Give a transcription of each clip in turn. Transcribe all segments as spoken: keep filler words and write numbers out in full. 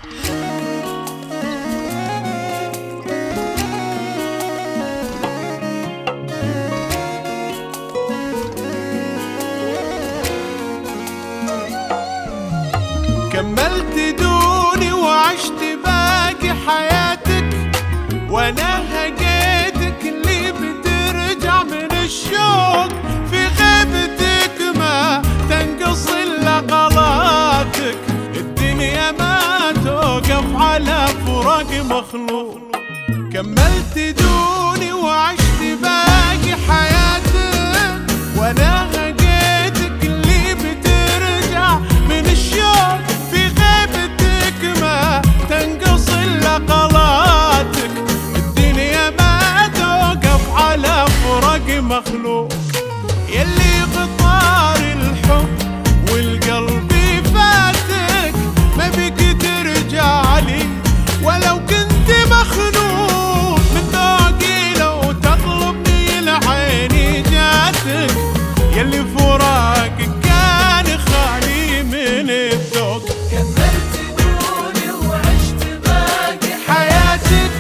كملت دوني وعشت باقي حياتك، وانا هجيتك اللي بترجع من الشوق. في غيبتك ما تنقص الا غلاتك، الدنيا ما توقف على فراق مخلوق. كملت دوني وعشت باقي حياتك، وانا هجيتك اللي بترجع من الشوق. في غيبتك ما تنقص الا غلاتك، الدنيا ما توقف على فراق مخلوق. يلي قطار الحب والقلب فاتك، ما بك ترجع لي ولو كنت مخنوق. من ذوقي لو تطلبني لعيني جاتك، يلي فراقك كان خالي من الذوق. كملت دوني وعشت باقي حياتك،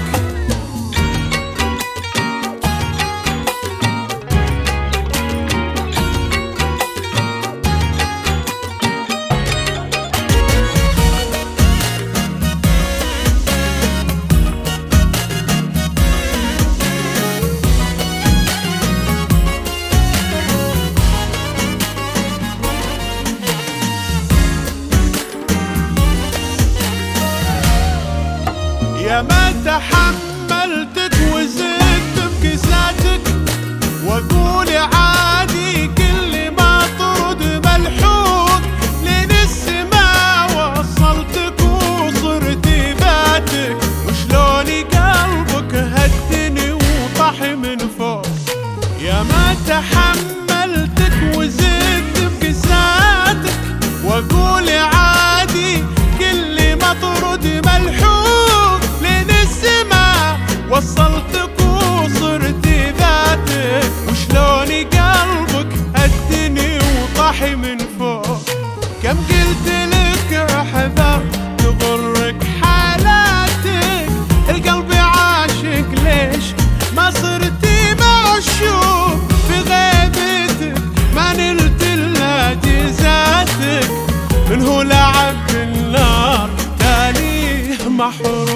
يا ما تحملتك وزدت بكساتك، واقول عادي كل ما طرد ملحوق. لين السما وصلتك وصرت ذاتك، وشلوني قلبك هدني وطاح من فوق. يا ما تحملتك وزدت بكساتك، واقول عادي كل ما طرد ملحوق. لين السما وصلتك وصرت ذاتك، وشلوني قلبك هدني وطاح من فوق. كم قلت لك احذر تغرك حالاتك، القلب عاشق ليش ما صرتي معشوق. في غيبتك ما نلت الا جزاتك، من هو لعب بالنار تاليه محروق.